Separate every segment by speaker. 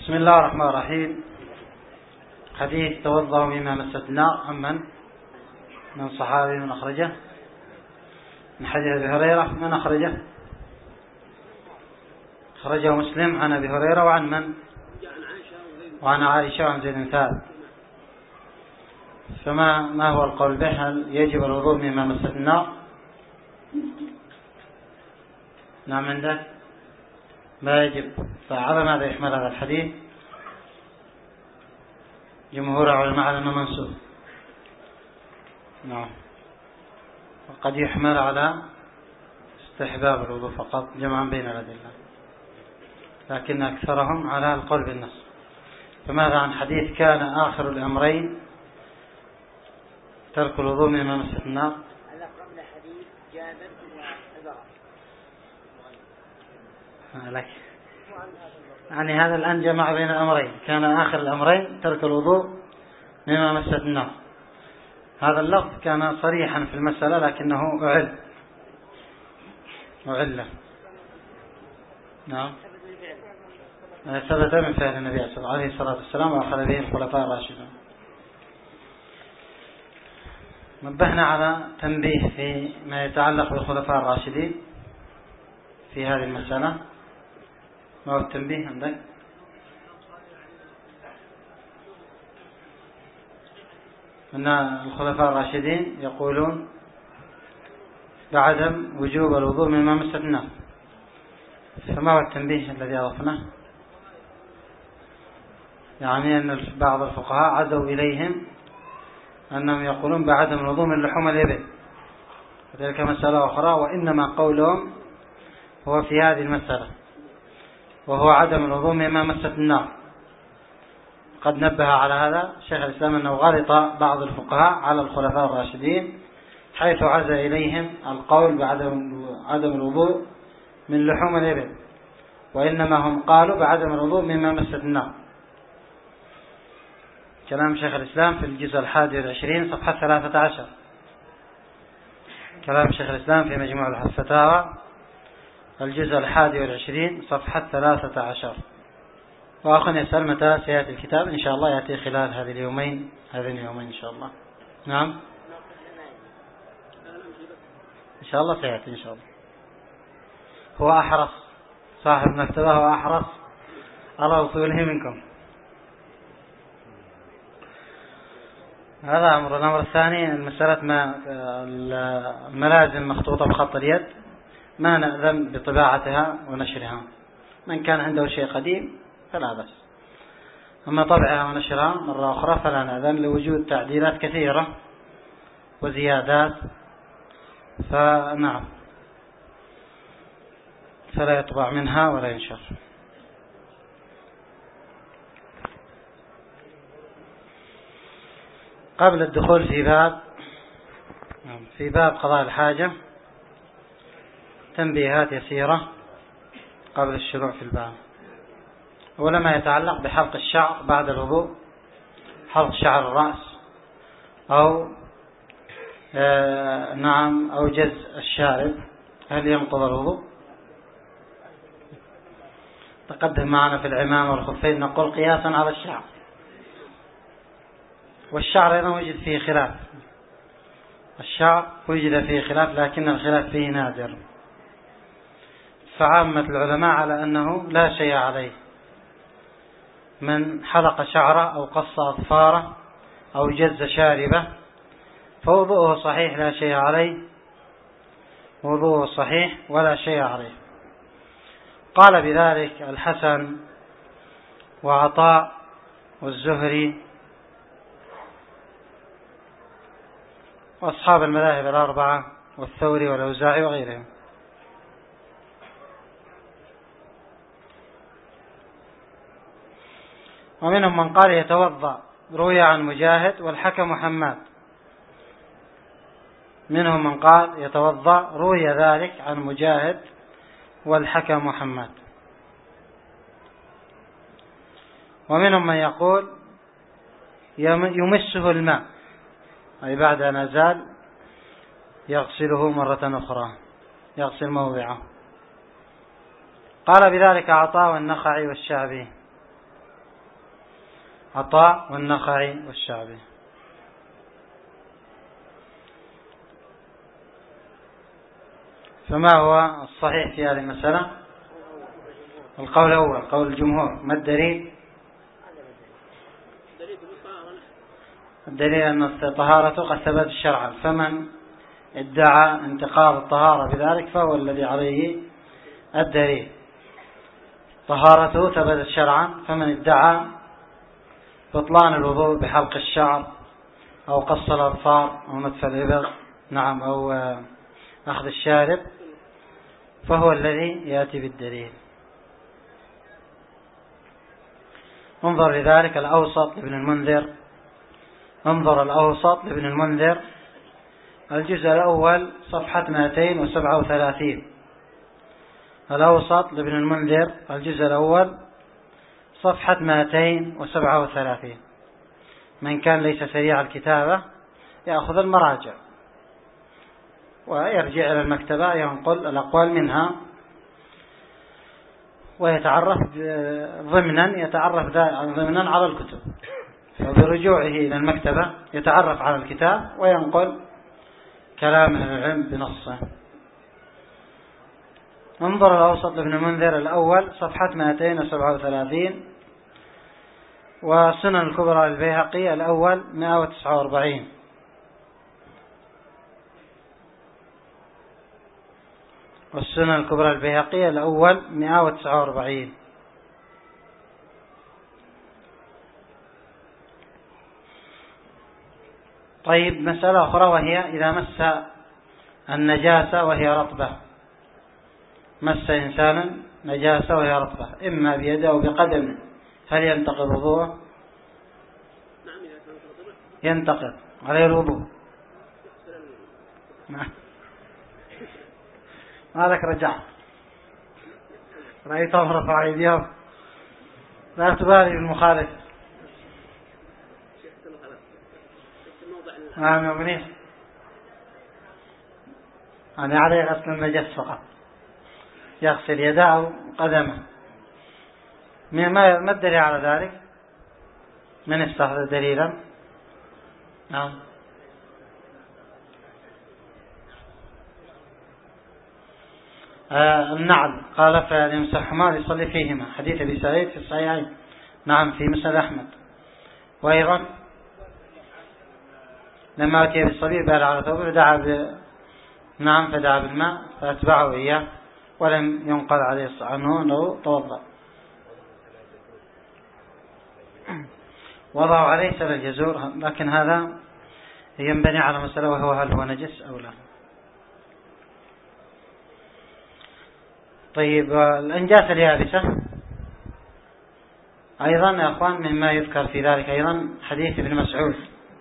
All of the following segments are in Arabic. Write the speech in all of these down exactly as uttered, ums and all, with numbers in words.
Speaker 1: بسم الله الرحمن الرحيم. حديث توضأ مما مست النار. عمن؟ من صحابي من أخرجه؟ من حديث أبي هريرة. من أخرجه؟ أخرجه مسلم عن أبي هريرة. وعن من؟ وعن عائشة وعن زيد بن ثابت. فما ما هو القول به؟ هل يجب الوضوء مما مست النار؟ نعم عنده ما يجب. فعلى ماذا يحمل هذا الحديث؟ جمهور العلماء على أنه منسوخ. نعم. وقد يحمل على استحباب الوضوء فقط جمعا بين الأدلة، لكن أكثرهم على القول بالنص. فماذا عن حديث كان آخر الأمرين ترك الوضوء مما مست النار؟
Speaker 2: قبل حديث جابر وعمر
Speaker 1: لك يعني هذا الآن جمع بين الأمرين. كان آخر الأمرين ترك الوضوء مما مست النار. هذا اللفظ كان صريحا في المسألة لكنه أعل أعله. نعم. ثبت من فعل النبي صلى الله عليه وسلم وأخذ به الخلفاء الراشدون. نبهنا على تنبيه في ما يتعلق بالخلفاء الراشدين في هذه المسألة. ما هو التنبيه عندك؟ أن الخلفاء الراشدين يقولون بعدم وجوب الوضوء مما مست النار. فما هو التنبيه الذي أضفناه؟ يعني أن بعض الفقهاء عزوا إليهم أنهم يقولون بعدم الوضوء من لحوم الإبل، وذلك مسألة أخرى، وإنما قولهم هو في هذه المسألة، وهو عدم الوضوء مما مست النار. قد نبه على هذا شيخ الإسلام أنه غلط بعض الفقهاء على الخلفاء الراشدين حيث عزا إليهم القول بعدم عدم الوضوء من لحوم الإبل، وإنما هم قالوا بعدم الوضوء مما مست النار. كلام شيخ الإسلام في الجزء الحادي والعشرين صفحة ثلاثة عشر. كلام شيخ الإسلام في مجموع الفتاوى الجزء الحادي والعشرين صفحة ثلاثة عشر. وأخونا يسأل متى سيأتي الكتاب؟ إن شاء الله يأتي خلال هذه اليومين هذين اليومين إن شاء الله. نعم إن شاء الله سيأتي إن شاء الله. هو أحرص صاحب مكتبه، هو أحرص على وصوله منكم. هذا أمر. الأمر الثاني المسألة ما الملازم مخطوطة بخط اليد ما نأذن بطباعتها ونشرها. من كان عنده شيء قديم فلا بأس، أما طبعها ونشرها مرة أخرى فلا نأذن لوجود تعديلات كثيرة وزيادات، فنعم فلا يطبع منها ولا ينشر. قبل الدخول في باب في باب قضاء الحاجة تنبيهات يسيرة قبل الشروع في الباب. أولا ما يتعلق بحلق الشعر بعد الوضوء، حلق شعر الرأس أو آه نعم أو جز الشارب، هل ينقض الوضوء؟ تقدم معنا في العمامة والخفين نقول قياسا على الشعر، والشعر أيضا وجد فيه خلاف. الشعر وجد فيه خلاف لكن الخلاف فيه نادر، فعامة العلماء على أنه لا شيء عليه من حلق شعره أو قص أظفاره أو جز شاربه فوضوءه صحيح لا شيء عليه، وضوءه صحيح ولا شيء عليه. قال بذلك الحسن وعطاء والزهري وأصحاب المذاهب الأربعة والثوري والأوزاعي وغيرهم. ومنهم من قال يتوضأ، روي عن مجاهد والحكم محمد. منهم من قال يتوضأ، روي ذلك عن مجاهد والحكم محمد. ومنهم من يقول يمسه الماء، أي بعد أن أزال يغسله مرة أخرى، يغسل موضعه. قال بذلك عطاء والنخعي والشعبي. عطاء والنخعي والشعبي. فما هو الصحيح في هذه المسألة؟ القول الأول قول الجمهور. ما الدليل؟ الدليل أن الطهارة قد ثبت شرعا، فمن ادعى انتقاض الطهارة بذلك فهو الذي عليه الدليل. طهارته ثبتت شرعا، فمن ادعى بطلان الوضوء بحلق الشعر أو قص الأظفار أو نتف الإبر نعم أو أخذ الشارب فهو الذي يأتي بالدليل. انظر لذلك الأوسط لابن المنذر، انظر الأوسط لابن المنذر الجزء الأول صفحة مئتين وسبعة وثلاثين. الأوسط لابن المنذر الجزء الأول صفحة مئتين وسبعة وثلاثين. من كان ليس سريع الكتابة يأخذ المراجع ويرجع إلى المكتبة ينقل الأقوال منها ويتعرف ضمنا يتعرف ضمنا على الكتب، فبرجوعه إلى المكتبة يتعرف على الكتاب وينقل كلام أهل العلم بنصه. انظر الأوسط لابن المنذر الأول صفحة مئتين وسبعة وثلاثين، وسنن الكبرى للبيهقي الأول مئة وتسعة وأربعين. والسنن الكبرى للبيهقي الأول مئة وتسعة وأربعين. طيب مسألة أخرى وهي إذا مس النجاسة وهي رطبة، مس إنسانا نجاسة وهي رطبة إما بيده أو بقدمه، هل ينتقض وضوءه؟ ينتقض عليه الوضوء. مالك رجع رأيتهم رفع أيديهم، لا تبالي بالمخالف. نعم يا منيح، أنا عليه غسل النجس فقط، يغسل يده أو قدمه. ما الدليل على ذلك؟ من استحضر دليلا؟ نعم آه النعل قال فليمسحهما يصلي فيهما، حديث أبي سعيد في الصحيحين نعم في مسند أحمد. وأيضا لما أتي بالصليب بال على ثوبه فدعا ب... نعم فدعا بالماء فأتبعه إياه، ولم ينقل عليه عنه أنه توضأ. وضعوا عليه سل الجزور، لكن هذا ينبني على مسألة وهو هل هو نجس أو لا. طيب الأنجاس اليابسة أيضا يا أخوان مما يذكر في ذلك أيضا حديث ابن مسعود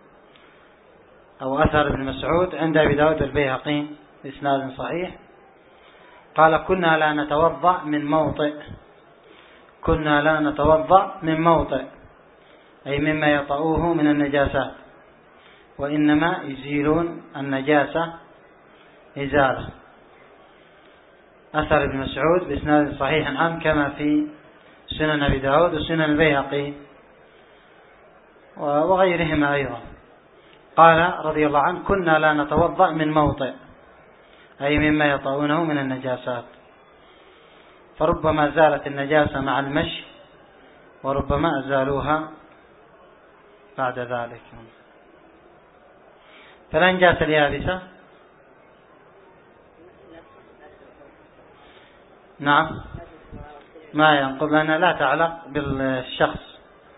Speaker 1: أو أثر ابن مسعود عند أبي داود البيهقي بإسناد صحيح، قال كنا لا نتوضأ من موطئ، كنا لا نتوضأ من موطئ أي مما يطؤوه من النجاسات، وإنما يزيلون النجاسة إزالة. أثر ابن مسعود بإسناد صحيح عنه كما في سنن أبي داود وسنن البيهقي وغيرهما أيضا. قال رضي الله عنه كنا لا نتوضأ من موطئ أي مما يطؤونه من النجاسات، فربما زالت النجاسة مع المشي وربما أزالوها بعد ذلك. فالأنجاس اليابسة نعم ما ينقض لأنها لا تعلق بالشخص،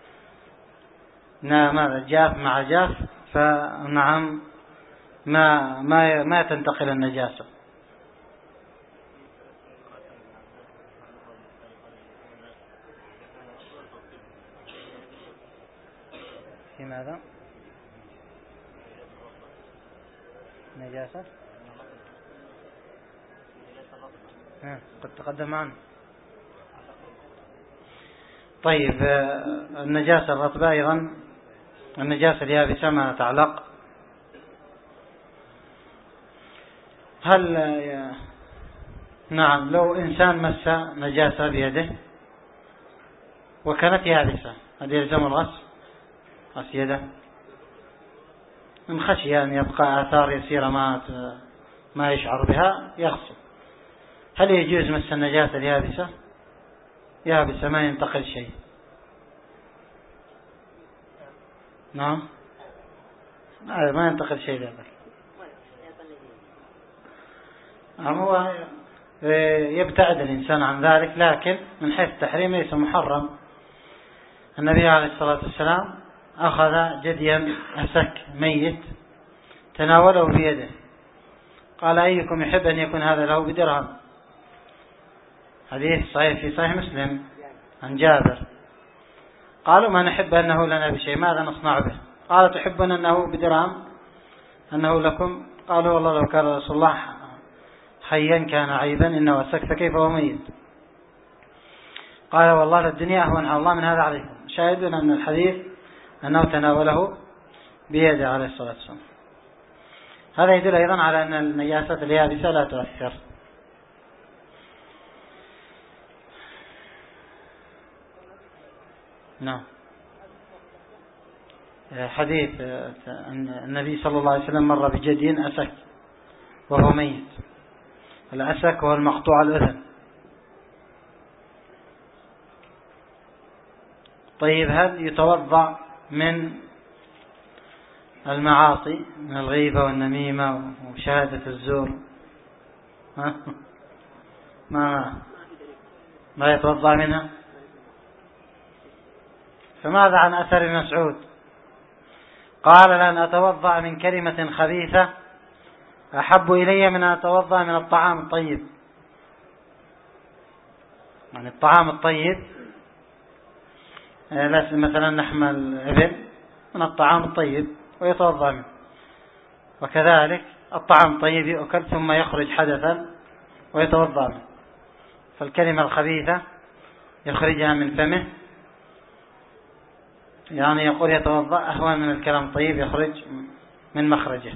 Speaker 1: ماذا جاف مع جاف فنعم ما ما ما تنتقل النجاسة. في ماذا؟ نجاسة قد تقدم عنه. طيب النجاسة الرطبة أيضا النجاسة اليابسة ما تعلق. هل نعم لو إنسان مس نجاسة بيده وكانت يابسة هل يلزم الغسل؟ غسل من خشية أن يبقى آثار يسيرة ما ما يشعر بها يغسل. هل يجوز مس النجاسة اليابسة؟ يابسة ما ينتقل شيء. نعم ما ينتقل شيء ذلك. هو يبتعد الإنسان عن ذلك، لكن من حيث التحريم ليس محرم. النبي عليه الصلاة والسلام أخذ جديا أسك ميت تناوله بيده، قال أيكم يحب أن يكون هذا له بدرهم؟ حديث صحيح في صحيح مسلم عن جابر. قالوا ما نحب أنه لنا بشيء، ماذا نصنع به؟ قال تحبون أنه بدرهم أنه لكم؟ قالوا والله لو كان رسول الله حيا كان عيبا، إنه أسك فكيف هو ميت؟ قال والله الدنيا أهون على الله من هذا عليكم. شاهدنا أن الحديث أنه تناوله بيده عليه الصلاة والسلام. هذا يدل أيضا على أن النجاسة اليابسة لا تؤثر. نعم. حديث النبي صلى الله عليه وسلم مر بجدي أسك وهو ميت. الأسك هو المقطوع الأذن. طيب هل يتوضأ من المعاصي، من الغيبة والنميمة وشهادة الزور؟ ها؟ ما ما يتوضأ منها؟ فماذا عن أثر ابن مسعود؟ قال لأن أتوضأ من كلمة خبيثة أحب إلي من أن أتوضأ من الطعام الطيب. يعني الطعام الطيب مثلا لحم الإبل من الطعام الطيب ويتوضأ منه، وكذلك الطعام الطيب يؤكل ثم يخرج حدثا ويتوضأ منه، فالكلمة الخبيثة يخرجها من فمه، يعني يقول يتوضأ أهون من الكلام الطيب يخرج من مخرجه.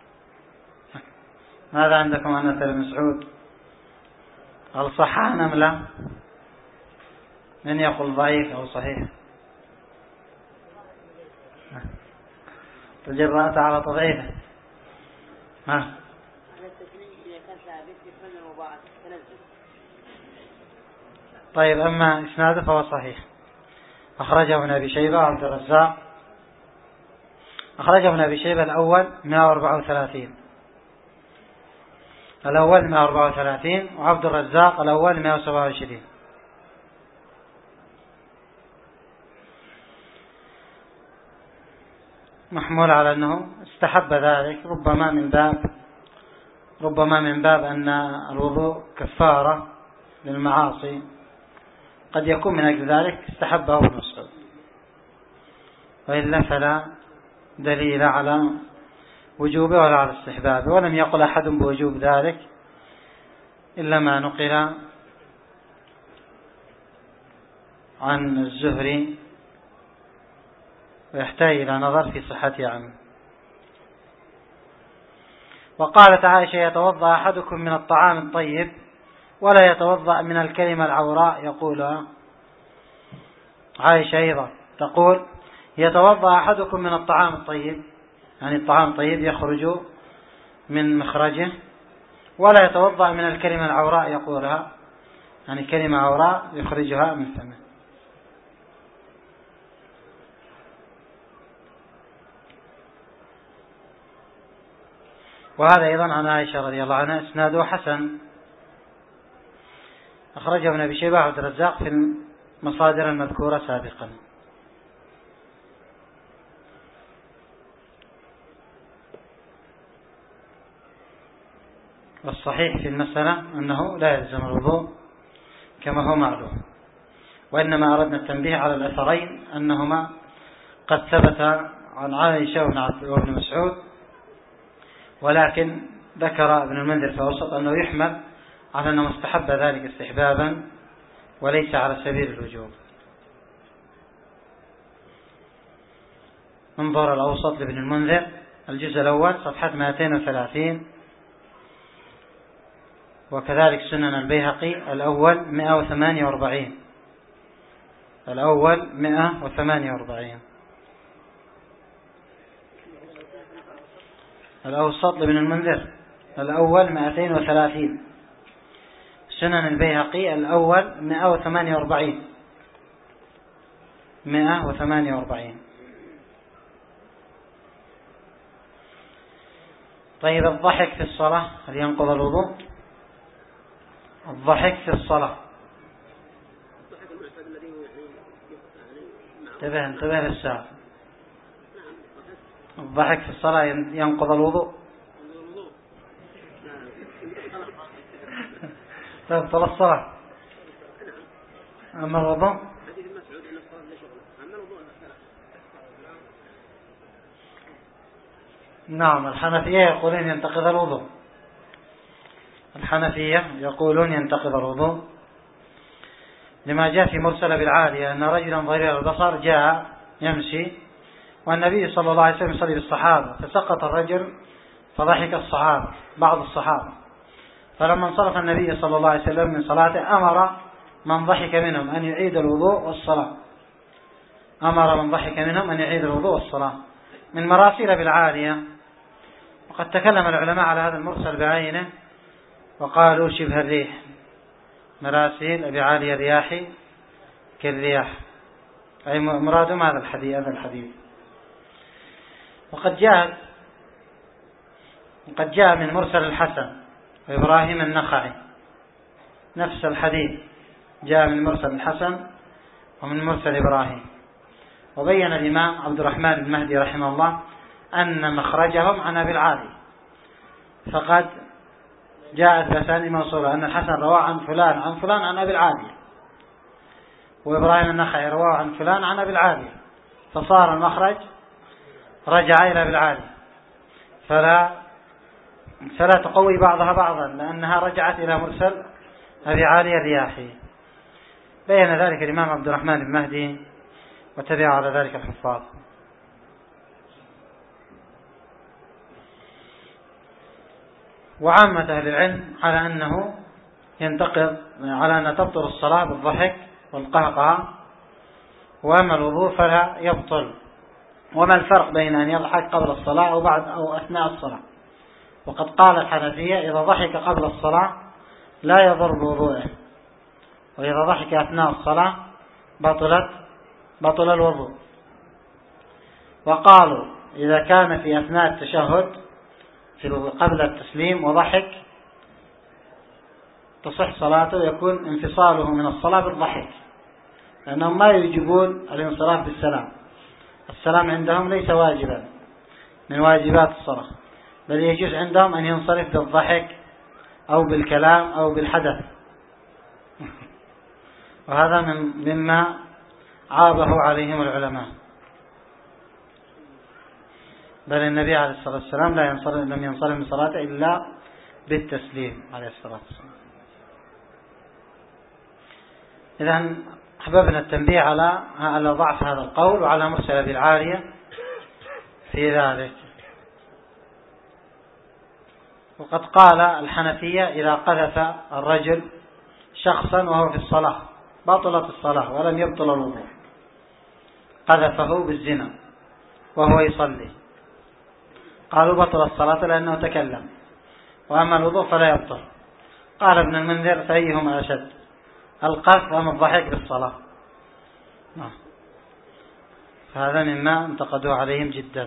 Speaker 1: ماذا عندكم عن أثر مسعود؟ هل صح أم لا؟ من يقول ضعيف أو صحيح؟ تجرأت على تضعيفه. ها؟ طيب أما إسناده فهو صحيح. أخرجه ابن أبي شيبة وعبد الرزاق. أخرجه ابن أبي شيبة الأول مئة وأربعة وثلاثين، الأول مئة وأربعة وثلاثين، وعبد الرزاق الأول مئة وسبعة وعشرين. محمول على أنه استحب ذلك، ربما من باب ربما من باب أن الوضوء كفارة للمعاصي، قد يكون من أجل ذلك استحبه ابن مسعود، وإلا فلا دليل على وجوبه ولا على استحبابه. ولم يقل أحد بوجوب ذلك إلا ما نقل عن الزهري، ويحتاج إلى نظر في صحته عنه. وقالت عائشة يتوضأ أحدكم من الطعام الطيب ولا يتوضأ من الكلمة العوراء يقولها. عائشة أيضا تقول يتوضأ أحدكم من الطعام الطيب، يعني الطعام الطيب يخرج من مخرجه، ولا يتوضأ من الكلمة العوراء يقولها، يعني كلمة عوراء يخرجها من فمه. وهذا أيضا عن عائشة رضي الله عنها إسناده حسن. أخرجه ابن أبي شيبة وعبد الرزاق في المصادر المذكورة سابقا. والصحيح في المسألة أنه لا يلزم الوضوء كما هو معلوم، وإنما أردنا التنبيه على الأثرين أنهما قد ثبت عن عائشة وابن مسعود، ولكن ذكر ابن المنذر في أوسط أنه يحمل على أنه مستحب ذلك استحبابا وليس على سبيل الوجوب. انظر الأوسط لابن المنذر الجزء الأول صفحة مئتين وثلاثين، وكذلك سنن البيهقي الأول مئة وثمانية وأربعين، الأول مئة وثمانية وأربعين. الأوسط لابن المنذر الأول مئتين وثلاثين. سنن البيهقي الأول مئة وثمانية وأربعين مئة وثمانية وأربعين. طيب الضحك في الصلاة هل ينقض الوضوء؟ الضحك في الصلاة، انتبه انتبه للسؤال. الضحك في الصلاة ينقض الوضوء؟ تبطل الصلاة. أما الوضوء نعم، الحنفية يقولون ينتقض الوضوء. الحنفية يقولون ينتقض الوضوء لما جاء في مرسل بالعالية أن رجلا ضرير البصر جاء يمشي والنبي صلى الله عليه وسلم يصلي بالصحابة، فسقط الرجل فضحك الصحابة بعض الصحابة، فلما انصرف النبي صلى الله عليه وسلم من صلاته أمر من ضحك منهم أن يعيد الوضوء والصلاة أمر من ضحك منهم أن يعيد الوضوء والصلاة من مراسيل بالعالية. وقد تكلم العلماء على هذا المرسل بعينه وقالوا شبه الريح، مراسيل أبي عالية رياحي كالرياح، أي مرادهم هذا الحديث هذا الحديث. وقد جاء وقد جاء من مرسل الحسن وإبراهيم النخعي نفس الحديث، جاء من مرسل الحسن ومن مرسل إبراهيم. وبين الإمام عبد الرحمن المهدي رحمه الله أن مخرجهم عن أبي العالي، فقد جاءت بأسانيد موصولة أن الحسن رواه عن فلان عن فلان عن أبي العالي، وإبراهيم النخعي رواه عن فلان عن أبي العالي، فصار المخرج رجع إلى أبي العالي، فلا فلا تقوي بعضها بعضا لأنها رجعت إلى مرسل أبي عالي الرياحي. بين ذلك الإمام عبد الرحمن المهدي وتبع على ذلك الحفاظ. وعامة أهل العلم على أنه ينتقض على أن تبطل الصلاة بالضحك والقهقه، وأما الوضوء فلا يبطل. وما الفرق بين أن يضحك قبل الصلاة أو بعد أو أثناء الصلاة؟ وقد قال الحنفية إذا ضحك قبل الصلاة لا يضر بوضوءه، وإذا ضحك أثناء الصلاة بطلت بطل الوضوء. وقالوا إذا كان في أثناء التشهد في قبل التسليم وضحك تصح صلاته، يكون انفصاله من الصلاة بالضحك، لأنهم ما يجبون الانصراف بالسلام. السلام عندهم ليس واجبا من واجبات الصلاة، بل يجوز عندهم أن ينصرف بالضحك أو بالكلام أو بالحدث. وهذا مما عابه عليهم العلماء، بل النبي عليه الصلاة والسلام لا ينصرف لم ينصرف من صلاته إلا بالتسليم عليه الصلاة والسلام. إذن أحببنا التنبيه على على ضعف هذا القول وعلى مرسل أبي العالية في ذلك. وقد قال الحنفية إذا قذف الرجل شخصا وهو في الصلاة بطلت الصلاة ولم يبطل الوضوء، قذفه بالزنا وهو يصلي، قالوا بطل الصلاة لأنه تكلم، وأما الوضوء فلا يبطل. قال ابن المنذر فأيهما أشد، القذف أم الضحك بالصلاة؟ هذا مما انتقدوا عليهم جدا.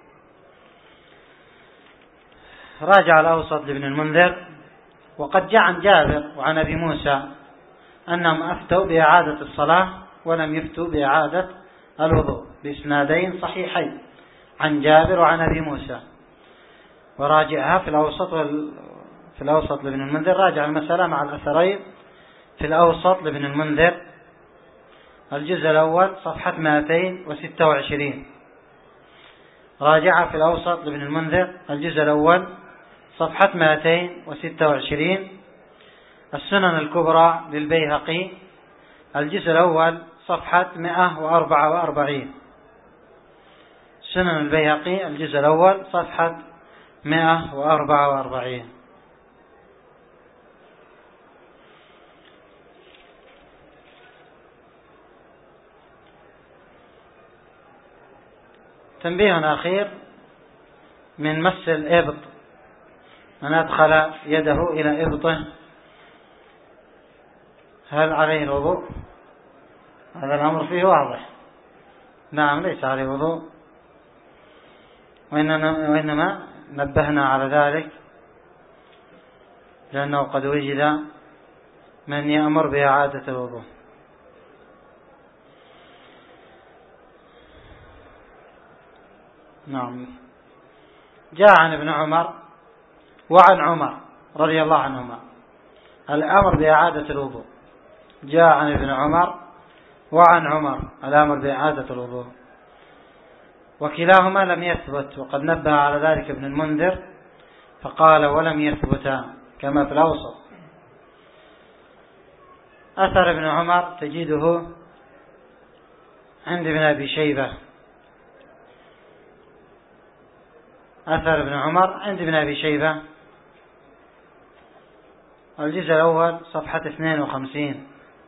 Speaker 1: راجع الأوسط لابن المنذر وقد جاء عن جابر وعن أبي موسى أنهم أفتوا بإعادة الصلاة ولم يفتوا بإعادة الوضوء بإسنادين صحيحين عن جابر وعن أبي موسى. وراجعها في الأوسط وال... في الأوسط لابن المنذر، راجع المسألة مع الأثرين في الأوسط لابن المنذر الجزء الأول صفحة مئتين وستة وعشرين، راجعها في الأوسط لابن المنذر الجزء الأول صفحة مئتين وستة وعشرين. السنن الكبرى للبيهقي الجزء الأول صفحة مئة وأربعة وأربعين، سنن البيهقي الجزء الأول صفحة مئة وأربعة وأربعين. تنبيه أخير من مس الإبط، من أدخل يده إلى إبطه هل عليه الوضوء؟ هذا الأمر فيه واضح. نعم ليس عليه وضوء، وإنما نبهنا على ذلك لأنه قد وجد من يأمر بإعادة الوضوء. نعم. جاء عن ابن عمر وعن عمر رضي الله عنهما الأمر بإعادة الوضوء. جاء عن ابن عمر وعن عمر الأمر بإعادة الوضوء، وكلاهما لم يثبت، وقد نبه على ذلك ابن المنذر فقال ولم يثبتا كما في الأوسط. أثر ابن عمر تجده عند ابن أبي شيبة، أثر ابن عمر عند ابن أبي شيبة الجزء الأول صفحة اثنين وخمسين.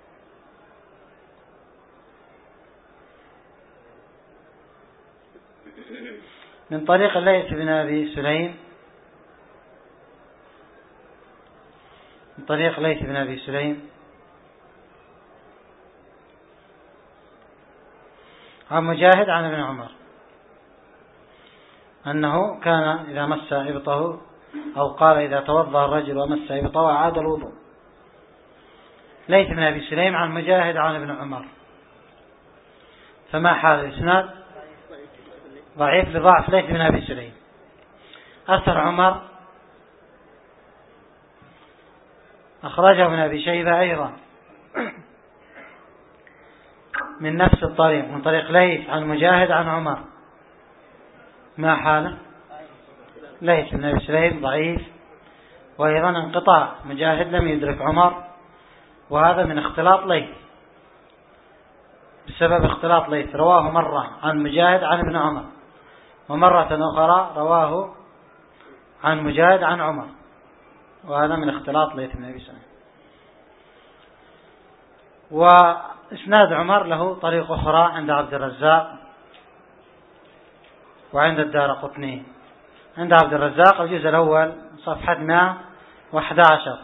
Speaker 1: من طريق الليث بن أبي سليم، من طريق الليث بن أبي سليم عن مجاهد عن ابن عمر أنه كان إذا مس إبطه، أو قال إذا توضأ الرجل ومس إبطه أعاد الوضوء. ليث بن أبي سليم عن مجاهد عن ابن عمر، فما حال الإسناد؟ ضعيف لضعف ليث بن أبي سليم. أثر عمر أخرجه ابن أبي شيبة أيضا من نفس الطريق، من طريق ليث عن مجاهد عن عمر. ما حاله؟ ليث بن أبي سليم ضعيف، وأيضا انقطاع، مجاهد لم يدرك عمر، وهذا من اختلاط ليث، بسبب اختلاط ليث رواه مرة عن مجاهد عن ابن عمر، ومرة أخرى رواه عن مجاهد عن عمر، وهذا من اختلاط ليث بن أبي سليم. وإسناد عمر له طريق أخرى عند عبد الرزاق وعند الدارقطني. عند عبد الرزاق الجزء الأول صفحة مئة وأحد عشر،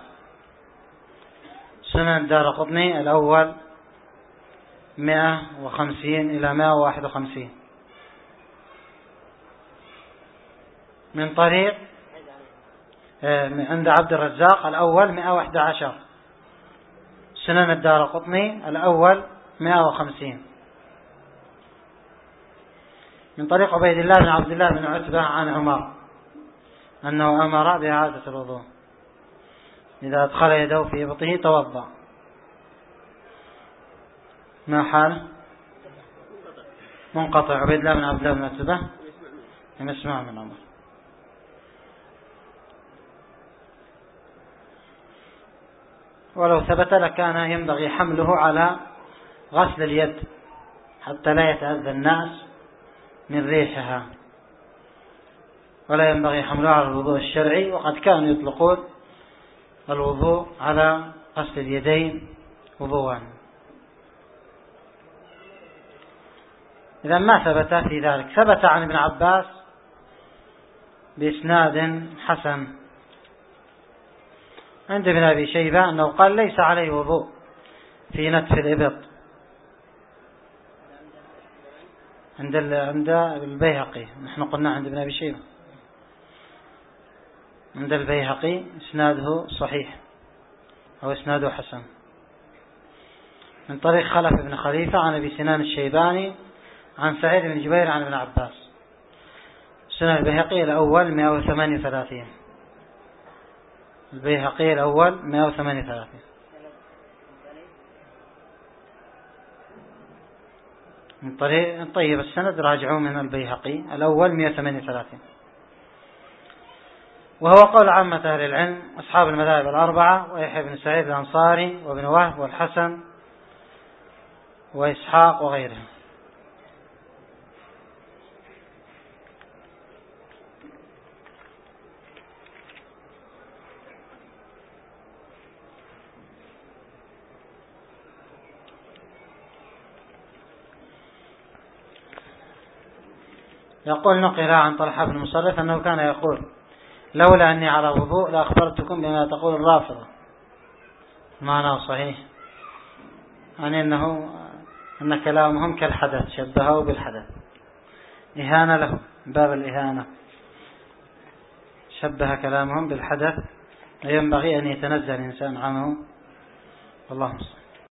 Speaker 1: سنن الدارقطني الأول مئة وخمسين إلى مئة وواحد وخمسين. من طريق عند عبد الرزاق الأول مئة وأحد عشر، سنن الدارقطني الأول مئة وخمسين. من طريق عبيد الله بن عبد الله بن عتبة عن عمر أنه أمر بإعادة الوضوء، إذا أدخل يده في إبطه توضأ. ما حال؟ منقطع. عبيد الله بن عبد الله بن عتبة لم يسمع من عمر. ولو ثبت لكان ينبغي حمله على غسل اليد حتى لا يتأذى الناس من ريحها، ولا ينبغي حمله على الوضوء الشرعي، وقد كانوا يطلقون الوضوء على غسل اليدين وضوءا. إذا ما ثبت في ذلك. ثبت عن ابن عباس بإسناد حسن عند ابن أبي شيبة أنه قال ليس عليه وضوء في نتف الإبط. عند عند البيهقي، نحن قلنا عند ابن أبي شيبة، عند البيهقي إسناده صحيح أو إسناده حسن. من طريق خلف بن خليفة عن أبي سنان الشيباني عن سعيد بن جبير عن ابن عباس، سنن البيهقي الأول مئة وثمانية وثلاثين، البيهقي الأول مئة وثمانية وثلاثين. من طريق طيب السند راجعوا من البيهقي الأول مئة وثمانية وثلاثين. وهو قول عامة أهل العلم أصحاب المذاهب الأربعة، ويحيى بن سعيد الأنصاري وابن وهب والحسن وإسحاق وغيرهم. يقول نقل عن طلحة بن مصرف أنه كان يقول لولا أني على وضوء لأخبرتكم بما تقول الرافضة. معناه صحيح، يعني أنه أن كلامهم كالحدث، شبهه بالحدث، إهانة له، باب الإهانة، شبه كلامهم بالحدث، ينبغي أن يتنزه الإنسان عنه. اللهم صل